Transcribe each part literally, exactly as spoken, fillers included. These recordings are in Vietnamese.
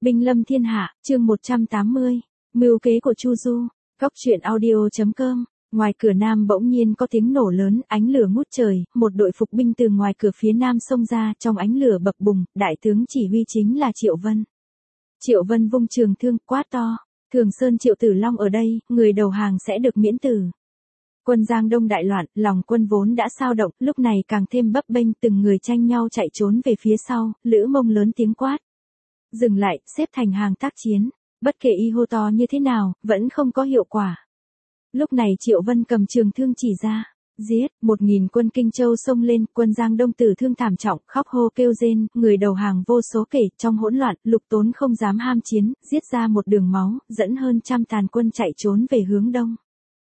Binh lâm thiên hạ, chương một trăm tám mươi, mưu kế của Chu Du, góc truyện audio.com. Ngoài cửa nam bỗng nhiên có tiếng nổ lớn, ánh lửa ngút trời, một đội phục binh từ ngoài cửa phía nam xông ra, trong ánh lửa bập bùng, đại tướng chỉ huy chính là Triệu Vân. Triệu Vân vung trường thương, quát to, Thường Sơn Triệu Tử Long ở đây, người đầu hàng sẽ được miễn tử. Quân Giang Đông đại loạn, lòng quân vốn đã sao động, lúc này càng thêm bấp bênh, từng người tranh nhau chạy trốn về phía sau, Lữ Mông lớn tiếng quát. Dừng lại, xếp thành hàng tác chiến, bất kể y hô to như thế nào, vẫn không có hiệu quả. Lúc này Triệu Vân cầm trường thương chỉ ra, giết, một nghìn quân Kinh Châu xông lên, quân Giang Đông tử thương thảm trọng, khóc hô kêu rên, người đầu hàng vô số kể, trong hỗn loạn, Lục Tốn không dám ham chiến, giết ra một đường máu, dẫn hơn trăm tàn quân chạy trốn về hướng đông.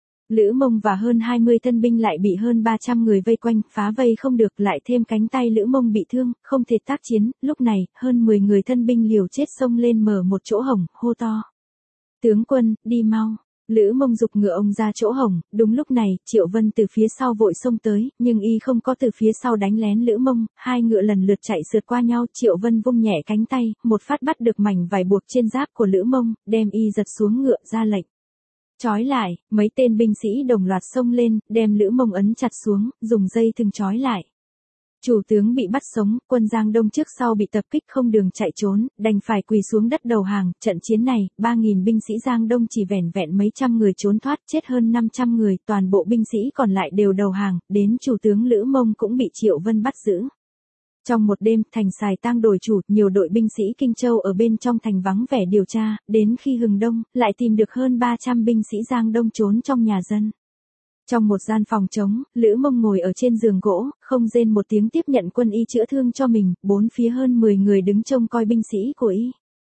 Lữ Mông và hơn hai mươi thân binh lại bị hơn ba trăm người vây quanh, phá vây không được, lại thêm cánh tay Lữ Mông bị thương, không thể tác chiến, lúc này, hơn mười người thân binh liều chết xông lên mở một chỗ hổng, hô to. Tướng quân, đi mau. Lữ Mông giục ngựa ông ra chỗ hổng, đúng lúc này, Triệu Vân từ phía sau vội xông tới, nhưng y không có từ phía sau đánh lén Lữ Mông, hai ngựa lần lượt chạy sượt qua nhau, Triệu Vân vung nhẹ cánh tay, một phát bắt được mảnh vải buộc trên giáp của Lữ Mông, đem y giật xuống ngựa ra lệnh. Trói lại, mấy tên binh sĩ đồng loạt xông lên, đem Lữ Mông ấn chặt xuống, dùng dây thừng trói lại. Chủ tướng bị bắt sống, quân Giang Đông trước sau bị tập kích không đường chạy trốn, đành phải quỳ xuống đất đầu hàng, trận chiến này, ba nghìn binh sĩ Giang Đông chỉ vẻn vẹn mấy trăm người trốn thoát, chết hơn năm trăm người, toàn bộ binh sĩ còn lại đều đầu hàng, đến chủ tướng Lữ Mông cũng bị Triệu Vân bắt giữ. Trong một đêm, thành Sài Tang đổi chủ, nhiều đội binh sĩ Kinh Châu ở bên trong thành vắng vẻ điều tra, đến khi hừng đông, lại tìm được hơn ba trăm binh sĩ Giang Đông trốn trong nhà dân. Trong một gian phòng trống, Lữ Mông ngồi ở trên giường gỗ, không rên một tiếng tiếp nhận quân y chữa thương cho mình, bốn phía hơn mười người đứng trông coi binh sĩ của y.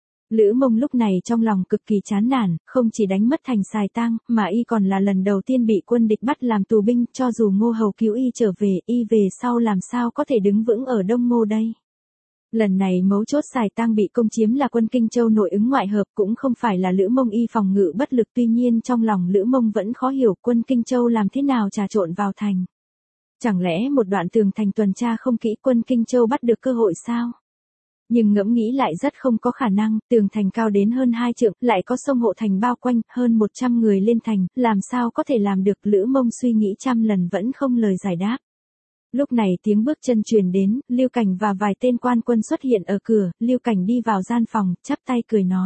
Lữ Mông lúc này trong lòng cực kỳ chán nản, không chỉ đánh mất thành Sài Tang, mà y còn là lần đầu tiên bị quân địch bắt làm tù binh, cho dù Ngô Hầu cứu y trở về, y về sau làm sao có thể đứng vững ở Đông Ngô đây. Lần này mấu chốt Sài Tang bị công chiếm là quân Kinh Châu nội ứng ngoại hợp, cũng không phải là Lữ Mông y phòng ngự bất lực, tuy nhiên trong lòng Lữ Mông vẫn khó hiểu quân Kinh Châu làm thế nào trà trộn vào thành. Chẳng lẽ một đoạn tường thành tuần tra không kỹ quân Kinh Châu bắt được cơ hội sao? Nhưng ngẫm nghĩ lại rất không có khả năng, tường thành cao đến hơn hai trượng, lại có sông hộ thành bao quanh, hơn một trăm người lên thành, làm sao có thể làm được. Lữ Mông suy nghĩ trăm lần vẫn không lời giải đáp. Lúc này tiếng bước chân truyền đến, Lưu Cảnh và vài tên quan quân xuất hiện ở cửa, Lưu Cảnh đi vào gian phòng, chắp tay cười nói.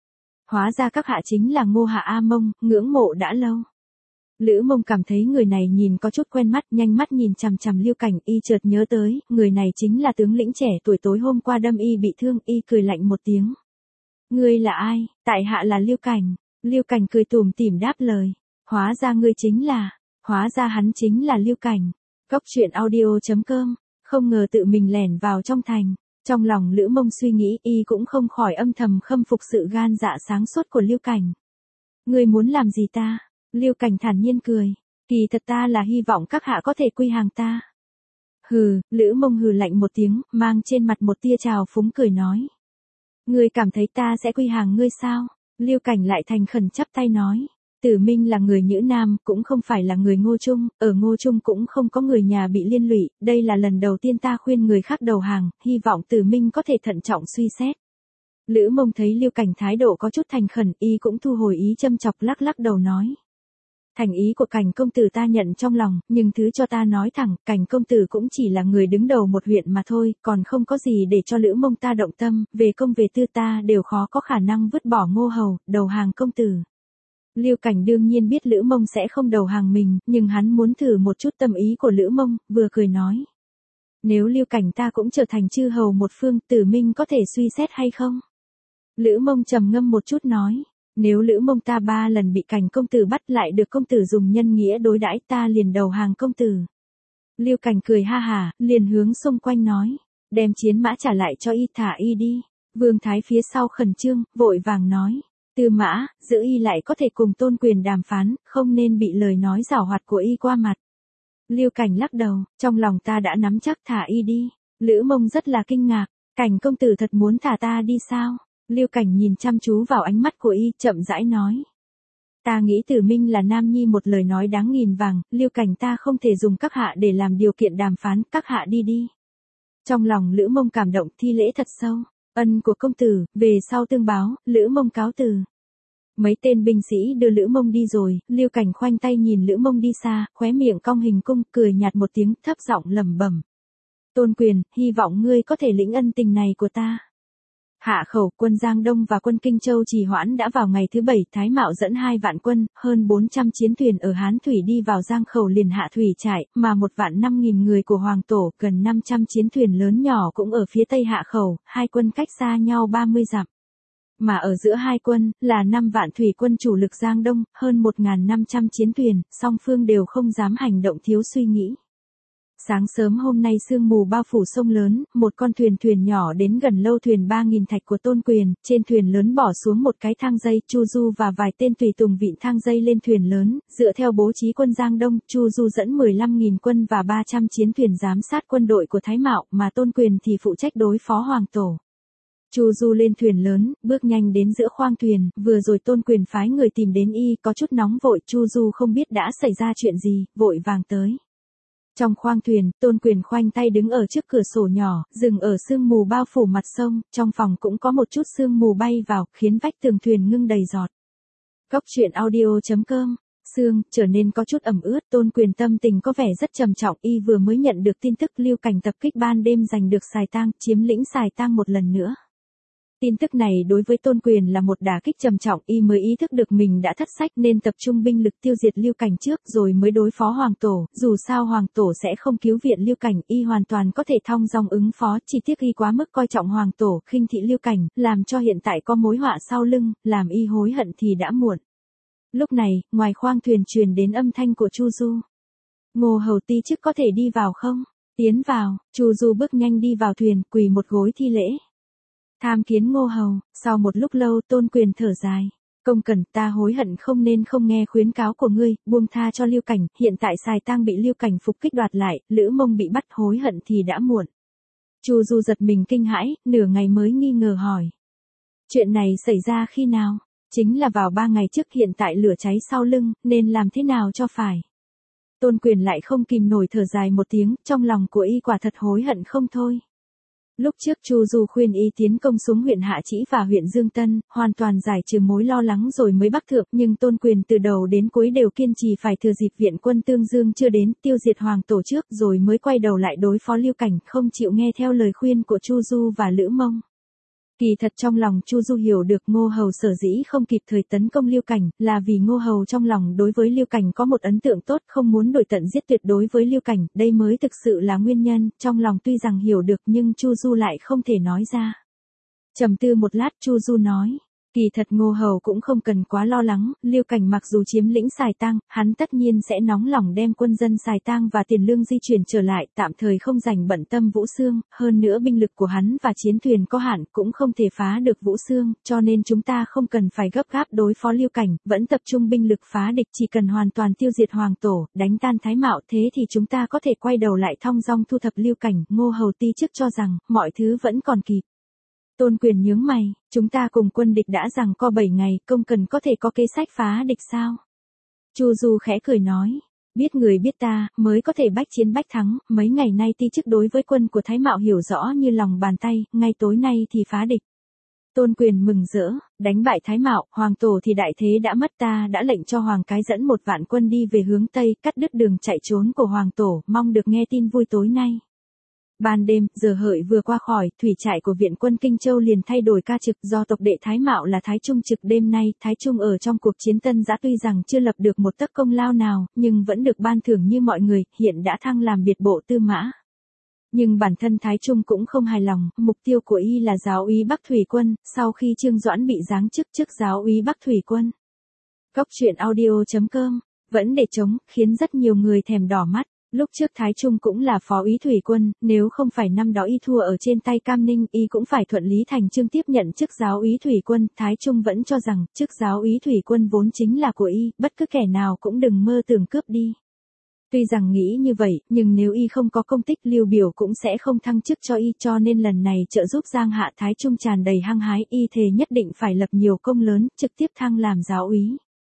Hóa ra các hạ chính là Ngô Hạ A Mông, ngưỡng mộ đã lâu. Lữ Mông cảm thấy người này nhìn có chút quen mắt, nhanh mắt nhìn chằm chằm Lưu Cảnh, y chợt nhớ tới, người này chính là tướng lĩnh trẻ tuổi tối hôm qua đâm y bị thương, y cười lạnh một tiếng. Ngươi là ai? Tại hạ là Lưu Cảnh. Lưu Cảnh cười tủm tỉm đáp lời. Hóa ra ngươi chính là, hóa ra hắn chính là Lưu Cảnh. Góc truyện audio.com, không ngờ tự mình lẻn vào trong thành. Trong lòng Lữ Mông suy nghĩ, y cũng không khỏi âm thầm khâm phục sự gan dạ sáng suốt của Lưu Cảnh. Ngươi muốn làm gì ta? Lưu Cảnh thản nhiên cười. Kỳ thật ta là hy vọng các hạ có thể quy hàng ta. Hừ, Lữ Mông hừ lạnh một tiếng, mang trên mặt một tia trào phúng cười nói. Ngươi cảm thấy ta sẽ quy hàng ngươi sao? Lưu Cảnh lại thành khẩn chắp tay nói. Tử Minh là người Nhữ Nam, cũng không phải là người Ngô Trung, ở Ngô Trung cũng không có người nhà bị liên lụy, đây là lần đầu tiên ta khuyên người khác đầu hàng, hy vọng Tử Minh có thể thận trọng suy xét. Lữ Mông thấy Lưu Cảnh thái độ có chút thành khẩn, y cũng thu hồi ý châm chọc, lắc lắc đầu nói. Thành ý của Cảnh công tử ta nhận trong lòng, nhưng thứ cho ta nói thẳng, Cảnh công tử cũng chỉ là người đứng đầu một huyện mà thôi, còn không có gì để cho Lữ Mông ta động tâm, về công về tư ta đều khó có khả năng vứt bỏ Ngô Hầu, đầu hàng công tử. Lưu Cảnh đương nhiên biết Lữ Mông sẽ không đầu hàng mình, nhưng hắn muốn thử một chút tâm ý của Lữ Mông, vừa cười nói. Nếu Lưu Cảnh ta cũng trở thành chư hầu một phương, Tử Minh có thể suy xét hay không? Lữ Mông trầm ngâm một chút nói. Nếu Lữ Mông ta ba lần bị Cảnh công tử bắt lại được công tử dùng nhân nghĩa đối đãi, ta liền đầu hàng công tử. Lưu Cảnh cười ha hả, liền hướng xung quanh nói. Đem chiến mã trả lại cho y, thả y đi. Vương Thái phía sau khẩn trương, vội vàng nói. Tư mã, giữ y lại có thể cùng Tôn Quyền đàm phán, không nên bị lời nói giảo hoạt của y qua mặt. Lưu Cảnh lắc đầu, trong lòng ta đã nắm chắc, thả y đi. Lữ Mông rất là kinh ngạc, Cảnh công tử thật muốn thả ta đi sao? Lưu Cảnh nhìn chăm chú vào ánh mắt của y, chậm rãi nói. Ta nghĩ Tử Minh là nam nhi một lời nói đáng nghìn vàng, Lưu Cảnh ta không thể dùng các hạ để làm điều kiện đàm phán, các hạ đi đi. Trong lòng Lữ Mông cảm động, thi lễ thật sâu. Ân của công tử, về sau tương báo, Lữ Mông cáo từ. Mấy tên binh sĩ đưa Lữ Mông đi rồi, Lưu Cảnh khoanh tay nhìn Lữ Mông đi xa, khóe miệng cong hình cung, cười nhạt một tiếng, thấp giọng lẩm bẩm. Tôn Quyền, hy vọng ngươi có thể lĩnh ân tình này của ta. Hạ khẩu, quân Giang Đông và quân Kinh Châu trì hoãn đã vào ngày thứ bảy, Thái Mạo dẫn hai vạn quân, hơn bốn trăm chiến thuyền ở Hán Thủy đi vào Giang Khẩu liền hạ thủy trại, mà một vạn năm nghìn người của Hoàng Tổ, gần năm trăm chiến thuyền lớn nhỏ cũng ở phía tây hạ khẩu, hai quân cách xa nhau ba mươi dặm. Mà ở giữa hai quân, là năm vạn thủy quân chủ lực Giang Đông, hơn một nghìn năm trăm chiến thuyền, song phương đều không dám hành động thiếu suy nghĩ. Sáng sớm hôm nay sương mù bao phủ sông lớn, một con thuyền thuyền nhỏ đến gần lâu thuyền ba nghìn thạch của Tôn Quyền, trên thuyền lớn bỏ xuống một cái thang dây, Chu Du và vài tên tùy tùng vịn thang dây lên thuyền lớn, dựa theo bố trí quân Giang Đông, Chu Du dẫn mười lăm nghìn quân và ba trăm chiến thuyền giám sát quân đội của Thái Mạo, mà Tôn Quyền thì phụ trách đối phó Hoàng Tổ. Chu Du lên thuyền lớn, bước nhanh đến giữa khoang thuyền, vừa rồi Tôn Quyền phái người tìm đến y, có chút nóng vội, Chu Du không biết đã xảy ra chuyện gì, vội vàng tới. Trong khoang thuyền, Tôn Quyền khoanh tay đứng ở trước cửa sổ nhỏ, dừng ở sương mù bao phủ mặt sông, trong phòng cũng có một chút sương mù bay vào, khiến vách tường thuyền ngưng đầy giọt. Góc truyện audio chấm com, sương, trở nên có chút ẩm ướt, Tôn Quyền tâm tình có vẻ rất trầm trọng, y vừa mới nhận được tin tức Lưu Cảnh tập kích ban đêm giành được Sài Tang, chiếm lĩnh Sài Tang một lần nữa. Tin tức này đối với Tôn Quyền là một đả kích trầm trọng, y mới ý thức được mình đã thất sách nên tập trung binh lực tiêu diệt Lưu Cảnh trước rồi mới đối phó Hoàng Tổ, dù sao Hoàng Tổ sẽ không cứu viện Lưu Cảnh, y hoàn toàn có thể thong dong ứng phó, chỉ tiếc y quá mức coi trọng Hoàng Tổ, khinh thị Lưu Cảnh, làm cho hiện tại có mối họa sau lưng, làm y hối hận thì đã muộn. Lúc này, ngoài khoang thuyền truyền đến âm thanh của Chu Du. Ngô Hầu ti chức có thể đi vào không? Tiến vào, Chu Du bước nhanh đi vào thuyền, quỳ một gối thi lễ. Tham kiến Ngô Hầu, sau một lúc lâu Tôn Quyền thở dài. Công Cẩn, ta hối hận không nên không nghe khuyến cáo của ngươi, buông tha cho Lưu Cảnh, hiện tại Sài Tang bị Lưu Cảnh phục kích đoạt lại, Lữ Mông bị bắt, hối hận thì đã muộn. Chu Du giật mình kinh hãi, nửa ngày mới nghi ngờ hỏi. Chuyện này xảy ra khi nào? Chính là vào ba ngày trước, hiện tại lửa cháy sau lưng, nên làm thế nào cho phải? Tôn Quyền lại không kìm nổi thở dài một tiếng, trong lòng của y quả thật hối hận không thôi. Lúc trước Chu Du khuyên y tiến công xuống huyện Hạ Trĩ và huyện Dương Tân, hoàn toàn giải trừ mối lo lắng rồi mới bắc thượng, nhưng Tôn Quyền từ đầu đến cuối đều kiên trì phải thừa dịp viện quân Tương Dương chưa đến, tiêu diệt Hoàng Tổ trước rồi mới quay đầu lại đối phó Lưu Cảnh, không chịu nghe theo lời khuyên của Chu Du và Lữ Mông. Kỳ thật trong lòng Chu Du hiểu được Ngô Hầu sở dĩ không kịp thời tấn công Lưu Cảnh, là vì Ngô Hầu trong lòng đối với Lưu Cảnh có một ấn tượng tốt, không muốn đổi tận giết tuyệt đối với Lưu Cảnh, đây mới thực sự là nguyên nhân, trong lòng tuy rằng hiểu được nhưng Chu Du lại không thể nói ra. Trầm tư một lát Chu Du nói. Kỳ thật Ngô Hầu cũng không cần quá lo lắng, Lưu Cảnh mặc dù chiếm lĩnh Sài Tang, hắn tất nhiên sẽ nóng lòng đem quân dân Sài Tang và tiền lương di chuyển trở lại, tạm thời không dành bận tâm Vũ Xương, hơn nữa binh lực của hắn và chiến thuyền có hạn, cũng không thể phá được Vũ Xương, cho nên chúng ta không cần phải gấp gáp đối phó Lưu Cảnh, vẫn tập trung binh lực phá địch, chỉ cần hoàn toàn tiêu diệt Hoàng Tổ, đánh tan Thái Mạo, thế thì chúng ta có thể quay đầu lại thong dong thu thập Lưu Cảnh. Ngô Hầu ti chức cho rằng, mọi thứ vẫn còn kịp. Tôn Quyền nhướng mày, chúng ta cùng quân địch đã giằng co bảy ngày, Công Cần có thể có kế sách phá địch sao? Chu Du khẽ cười nói, biết người biết ta, mới có thể bách chiến bách thắng, mấy ngày nay ti chức đối với quân của Thái Mạo hiểu rõ như lòng bàn tay, ngay tối nay thì phá địch. Tôn Quyền mừng rỡ, đánh bại Thái Mạo, Hoàng Tổ thì đại thế đã mất, ta đã lệnh cho Hoàng Cái dẫn một vạn quân đi về hướng Tây, cắt đứt đường chạy trốn của Hoàng Tổ, mong được nghe tin vui tối nay. Ban đêm, giờ hợi vừa qua khỏi, thủy trại của viện quân Kinh Châu liền thay đổi ca trực, do tộc đệ Thái Mạo là Thái Trung trực đêm nay, Thái Trung ở trong cuộc chiến Tân Giã tuy rằng chưa lập được một tấc công lao nào, nhưng vẫn được ban thưởng như mọi người, hiện đã thăng làm biệt bộ tư mã. Nhưng bản thân Thái Trung cũng không hài lòng, mục tiêu của y là giáo úy Bắc Thủy quân, sau khi Trương Doãn bị giáng chức chức giáo úy Bắc Thủy quân. Góc truyện audio chấm com, vẫn để trống, khiến rất nhiều người thèm đỏ mắt. Lúc trước Thái Trung cũng là phó úy thủy quân, nếu không phải năm đó y thua ở trên tay Cam Ninh, y cũng phải thuận lý thành chương tiếp nhận chức giáo úy thủy quân. Thái Trung vẫn cho rằng, chức giáo úy thủy quân vốn chính là của y, bất cứ kẻ nào cũng đừng mơ tưởng cướp đi. Tuy rằng nghĩ như vậy, nhưng nếu y không có công tích, Lưu Biểu cũng sẽ không thăng chức cho y, cho nên lần này trợ giúp Giang Hạ. Thái Trung tràn đầy hăng hái, y thề nhất định phải lập nhiều công lớn, trực tiếp thăng làm giáo úy.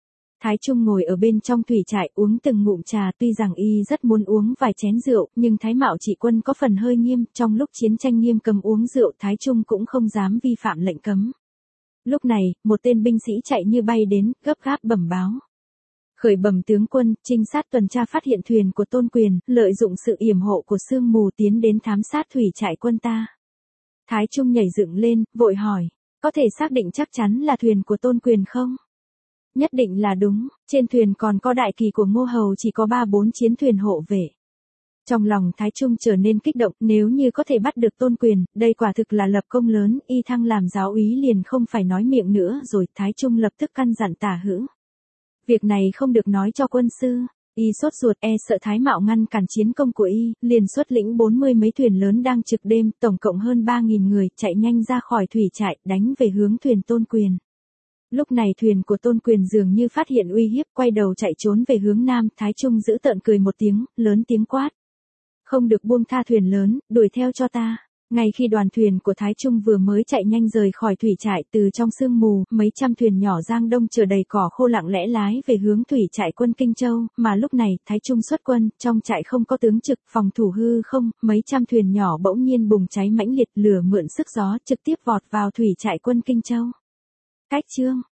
Thái Trung ngồi ở bên trong thủy trại uống từng ngụm trà, tuy rằng y rất muốn uống vài chén rượu, nhưng Thái Mạo Trị Quân có phần hơi nghiêm, trong lúc chiến tranh nghiêm cấm uống rượu, Thái Trung cũng không dám vi phạm lệnh cấm. Lúc này, một tên binh sĩ chạy như bay đến, gấp gáp bẩm báo. Khởi bẩm tướng quân, trinh sát tuần tra phát hiện thuyền của Tôn Quyền, lợi dụng sự yểm hộ của sương mù tiến đến thám sát thủy trại quân ta. Thái Trung nhảy dựng lên, vội hỏi, có thể xác định chắc chắn là thuyền của Tôn Quyền không? Nhất định là đúng, trên thuyền còn có đại kỳ của Ngô Hầu, chỉ có ba bốn chiến thuyền hộ vệ. Trong lòng Thái Trung trở nên kích động, nếu như có thể bắt được Tôn Quyền, đây quả thực là lập công lớn, y thăng làm giáo úy liền không phải nói miệng nữa rồi. Thái Trung lập tức căn dặn Tả Hữu. Việc này không được nói cho quân sư, y sốt ruột e sợ Thái Mạo ngăn cản chiến công của y, liền xuất lĩnh bốn mươi mấy thuyền lớn đang trực đêm, tổng cộng hơn ba nghìn người, chạy nhanh ra khỏi thủy trại, đánh về hướng thuyền Tôn Quyền. Lúc này thuyền của Tôn Quyền dường như phát hiện uy hiếp, quay đầu chạy trốn về hướng nam. Thái Trung giữ tợn cười một tiếng, lớn tiếng quát. Không được buông tha thuyền lớn, đuổi theo cho ta. Ngay khi đoàn thuyền của Thái Trung vừa mới chạy nhanh rời khỏi thủy trại, từ trong sương mù, mấy trăm thuyền nhỏ giang đông chở đầy cỏ khô lặng lẽ lái về hướng thủy trại quân Kinh Châu, mà lúc này, Thái Trung xuất quân, trong trại không có tướng trực, phòng thủ hư không, mấy trăm thuyền nhỏ bỗng nhiên bùng cháy mãnh liệt, lửa mượn sức gió, trực tiếp vọt vào thủy trại quân Kinh Châu. Cách chương